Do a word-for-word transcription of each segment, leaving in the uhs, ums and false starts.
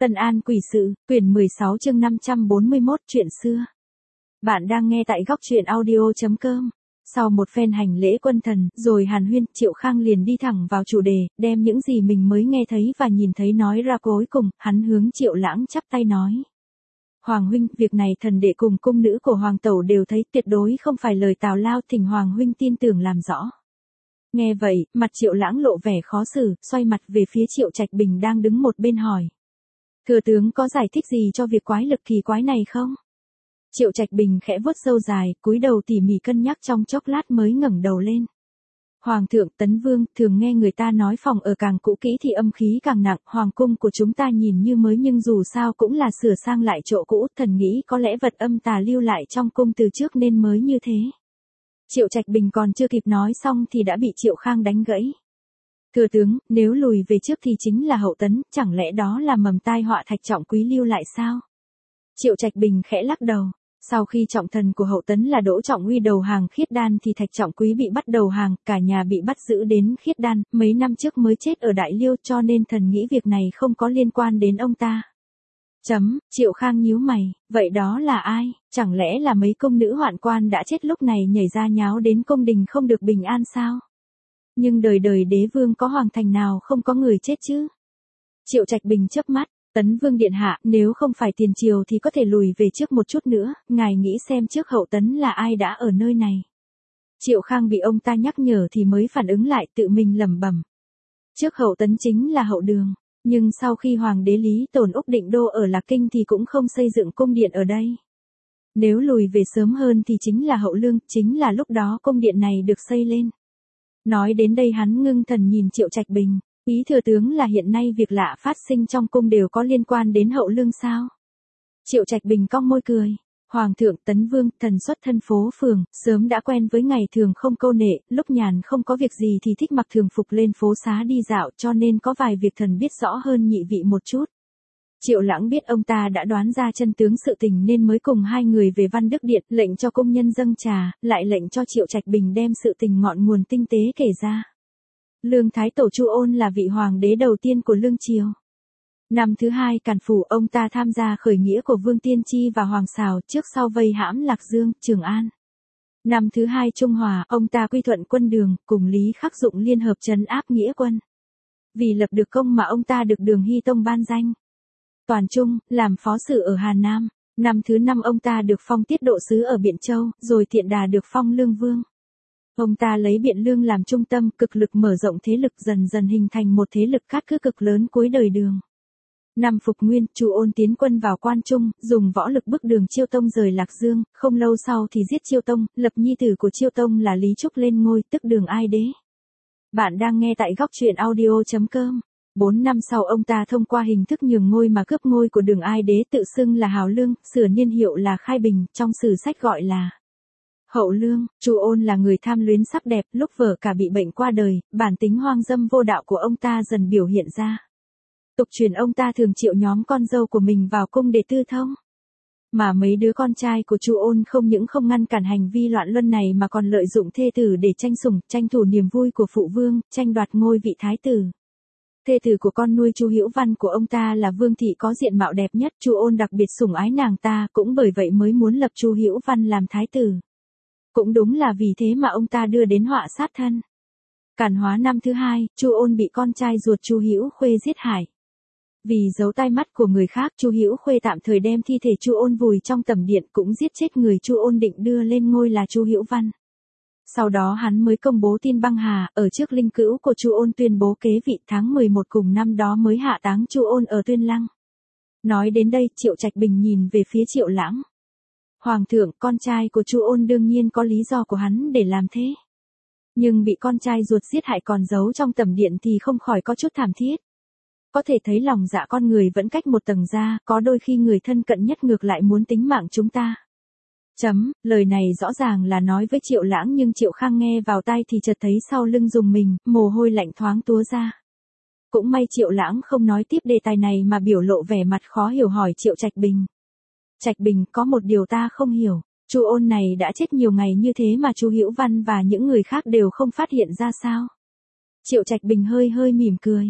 Tân An Quỷ Sự, quyển mười sáu chương năm trăm bốn mươi mốt chuyện xưa. Bạn đang nghe tại góc truyện audio chấm com. Sau một phen hành lễ quân thần, rồi hàn huyên, Triệu Khang liền đi thẳng vào chủ đề, đem những gì mình mới nghe thấy và nhìn thấy nói ra. Cuối cùng, hắn hướng Triệu Lãng chắp tay nói. Hoàng huynh, việc này thần đệ cùng cung nữ của Hoàng tẩu đều thấy, tuyệt đối không phải lời tào lao, thỉnh Hoàng huynh tin tưởng làm rõ. Nghe vậy, mặt Triệu Lãng lộ vẻ khó xử, xoay mặt về phía Triệu Trạch Bình đang đứng một bên hỏi. Thừa tướng có giải thích gì cho việc quái lực kỳ quái này không? Triệu Trạch Bình khẽ vuốt râu dài, cúi đầu tỉ mỉ cân nhắc trong chốc lát mới ngẩng đầu lên. Hoàng thượng, Tấn Vương, thường nghe người ta nói phòng ở càng cũ kỹ thì âm khí càng nặng, hoàng cung của chúng ta nhìn như mới nhưng dù sao cũng là sửa sang lại chỗ cũ, thần nghĩ có lẽ vật âm tà lưu lại trong cung từ trước nên mới như thế. Triệu Trạch Bình còn chưa kịp nói xong thì đã bị Triệu Khang đánh gãy. Thừa tướng, nếu lùi về trước thì chính là Hậu Tấn, chẳng lẽ đó là mầm tai họa Thạch Trọng Quý lưu lại sao? Triệu Trạch Bình khẽ lắc đầu. Sau khi trọng thần của Hậu Tấn là Đỗ Trọng Uy đầu hàng Khiết Đan thì Thạch Trọng Quý bị bắt đầu hàng, cả nhà bị bắt giữ đến Khiết Đan, mấy năm trước mới chết ở Đại Liêu, cho nên thần nghĩ việc này không có liên quan đến ông ta. Chấm, Triệu Khang nhíu mày, vậy đó là ai? Chẳng lẽ là mấy công nữ hoạn quan đã chết lúc này nhảy ra nháo đến cung đình không được bình an sao? Nhưng đời đời đế vương có hoàng thành nào không có người chết chứ? Triệu Trạch Bình chớp mắt, Tấn Vương điện hạ, nếu không phải tiền triều thì có thể lùi về trước một chút nữa, ngài nghĩ xem trước Hậu Tấn là ai đã ở nơi này. Triệu Khang bị ông ta nhắc nhở thì mới phản ứng lại, tự mình lẩm bẩm. Trước Hậu Tấn chính là Hậu Đường, nhưng sau khi Hoàng đế Lý Tồn Úc định đô ở Lạc Kinh thì cũng không xây dựng cung điện ở đây. Nếu lùi về sớm hơn thì chính là Hậu Lương, chính là lúc đó cung điện này được xây lên. Nói đến đây hắn ngưng thần nhìn Triệu Trạch Bình, ý thừa tướng là hiện nay việc lạ phát sinh trong cung đều có liên quan đến Hậu Lương sao? Triệu Trạch Bình cong môi cười, Hoàng thượng, Tấn Vương, thần xuất thân phố phường, sớm đã quen với ngày thường không câu nệ, lúc nhàn không có việc gì thì thích mặc thường phục lên phố xá đi dạo, cho nên có vài việc thần biết rõ hơn nhị vị một chút. Triệu Lãng biết ông ta đã đoán ra chân tướng sự tình nên mới cùng hai người về Văn Đức Điện, lệnh cho công nhân dâng trà, lại lệnh cho Triệu Trạch Bình đem sự tình ngọn nguồn tinh tế kể ra. Lương Thái Tổ Chu Ôn là vị hoàng đế đầu tiên của Lương Triều. Năm thứ hai Càn Phủ, ông ta tham gia khởi nghĩa của Vương Tiên Tri và Hoàng Sào, trước sau vây hãm Lạc Dương, Trường An. Năm thứ hai Trung Hòa, ông ta quy thuận quân Đường, cùng Lý Khắc Dụng liên hợp trấn áp nghĩa quân. Vì lập được công mà ông ta được Đường Hy Tông ban danh Toàn Trung, làm phó sử ở Hà Nam. Năm thứ năm ông ta được phong tiết độ sứ ở Biện Châu, rồi Thiện Đà được phong Lương Vương. Ông ta lấy Biện Lương làm trung tâm, cực lực mở rộng thế lực, dần dần hình thành một thế lực cát cứ cực lớn cuối đời Đường. Năm Phục Nguyên, Chu Ôn tiến quân vào Quan Trung, dùng võ lực bức Đường Chiêu Tông rời Lạc Dương, không lâu sau thì giết Chiêu Tông, lập nhi tử của Chiêu Tông là Lý Trúc lên ngôi, tức Đường Ai Đế. Bạn đang nghe tại góc truyện audio chấm com. Bốn năm sau ông ta thông qua hình thức nhường ngôi mà cướp ngôi của Đường Ai Đế, tự xưng là Hào Lương, sửa niên hiệu là Khai Bình, trong sử sách gọi là Hậu Lương. Chu Ôn là người tham luyến sắc đẹp, lúc vợ cả bị bệnh qua đời, bản tính hoang dâm vô đạo của ông ta dần biểu hiện ra. Tục truyền ông ta thường triệu nhóm con dâu của mình vào cung để tư thông. Mà mấy đứa con trai của Chu Ôn không những không ngăn cản hành vi loạn luân này mà còn lợi dụng thê tử để tranh sủng, tranh thủ niềm vui của phụ vương, tranh đoạt ngôi vị thái tử. Thê tử của con nuôi Chu Hữu Văn của ông ta là Vương thị có diện mạo đẹp nhất, Chu Ôn đặc biệt sủng ái nàng ta, cũng bởi vậy mới muốn lập Chu Hữu Văn làm thái tử. Cũng đúng là vì thế mà ông ta đưa đến họa sát thân. Càn Hóa năm thứ hai, Chu Ôn bị con trai ruột Chu Hữu Khuê giết hại. Vì giấu tai mắt của người khác, Chu Hữu Khuê tạm thời đem thi thể Chu Ôn vùi trong tẩm điện, cũng giết chết người Chu Ôn định đưa lên ngôi là Chu Hữu Văn. Sau đó hắn mới công bố tin băng hà, ở trước linh cữu của Chu Ôn tuyên bố kế vị, tháng mười một cùng năm đó mới hạ táng Chu Ôn ở Tuyên Lăng. Nói đến đây, Triệu Trạch Bình nhìn về phía Triệu Lãng. Hoàng thượng, con trai của Chu Ôn đương nhiên có lý do của hắn để làm thế. Nhưng bị con trai ruột giết hại còn giấu trong tẩm điện thì không khỏi có chút thảm thiết. Có thể thấy lòng dạ con người vẫn cách một tầng ra, có đôi khi người thân cận nhất ngược lại muốn tính mạng chúng ta. Chấm, lời này rõ ràng là nói với Triệu Lãng nhưng Triệu Khang nghe vào tai thì chợt thấy sau lưng rùng mình, mồ hôi lạnh thoáng túa ra. Cũng may Triệu Lãng không nói tiếp đề tài này mà biểu lộ vẻ mặt khó hiểu hỏi Triệu Trạch Bình. Trạch Bình, có một điều ta không hiểu, Chu Ôn này đã chết nhiều ngày như thế mà Chu Hữu Văn và những người khác đều không phát hiện ra sao? Triệu Trạch Bình hơi hơi mỉm cười.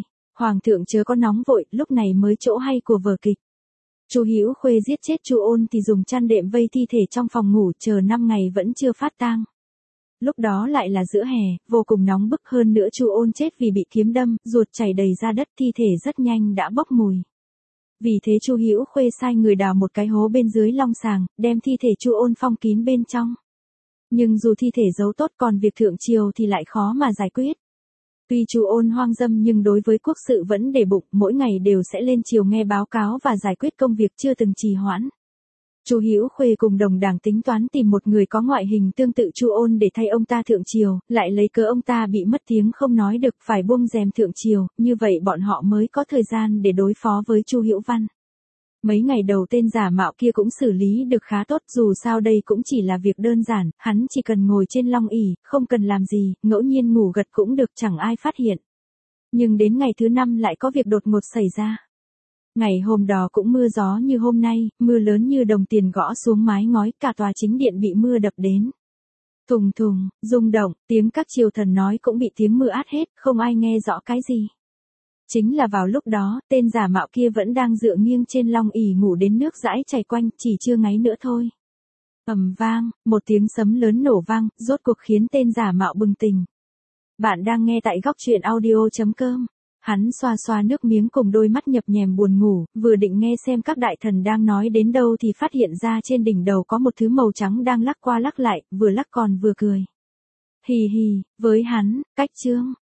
Hoàng thượng chớ có nóng vội, lúc này mới chỗ hay của vở kịch. Chu Hữu Khuê giết chết Chu Ôn thì dùng chăn đệm vây thi thể trong phòng ngủ chờ năm ngày vẫn chưa phát tang. Lúc đó lại là giữa hè, vô cùng nóng bức, hơn nữa Chu Ôn chết vì bị kiếm đâm, ruột chảy đầy ra đất, thi thể rất nhanh đã bốc mùi. Vì thế Chu Hữu Khuê sai người đào một cái hố bên dưới long sàng, đem thi thể Chu Ôn phong kín bên trong. Nhưng dù thi thể giấu tốt, còn việc thượng triều thì lại khó mà giải quyết. Tuy Chu Ôn hoang dâm nhưng đối với quốc sự vẫn để bụng, mỗi ngày đều sẽ lên triều nghe báo cáo và giải quyết công việc chưa từng trì hoãn. Chu Hữu Khuê cùng đồng đảng tính toán tìm một người có ngoại hình tương tự Chu Ôn để thay ông ta thượng triều, lại lấy cớ ông ta bị mất tiếng không nói được phải buông rèm thượng triều, như vậy bọn họ mới có thời gian để đối phó với Chu Hữu Văn. Mấy ngày đầu tên giả mạo kia cũng xử lý được khá tốt, dù sao đây cũng chỉ là việc đơn giản, hắn chỉ cần ngồi trên long ỷ, không cần làm gì, ngẫu nhiên ngủ gật cũng được, chẳng ai phát hiện. Nhưng đến ngày thứ năm lại có việc đột ngột xảy ra. Ngày hôm đó cũng mưa gió như hôm nay, mưa lớn như đồng tiền gõ xuống mái ngói, cả tòa chính điện bị mưa đập đến. Thùng thùng, rung động, tiếng các triều thần nói cũng bị tiếng mưa át hết, không ai nghe rõ cái gì. Chính là vào lúc đó, tên giả mạo kia vẫn đang dựa nghiêng trên long ỷ ngủ đến nước dãi chảy quanh, chỉ chưa ngáy nữa thôi. Ầm vang, một tiếng sấm lớn nổ vang, rốt cuộc khiến tên giả mạo bừng tỉnh. Bạn đang nghe tại góc truyện audio chấm com. Hắn xoa xoa nước miếng cùng đôi mắt nhập nhèm buồn ngủ, vừa định nghe xem các đại thần đang nói đến đâu thì phát hiện ra trên đỉnh đầu có một thứ màu trắng đang lắc qua lắc lại, vừa lắc còn vừa cười. Hì hì, với hắn, cách chương,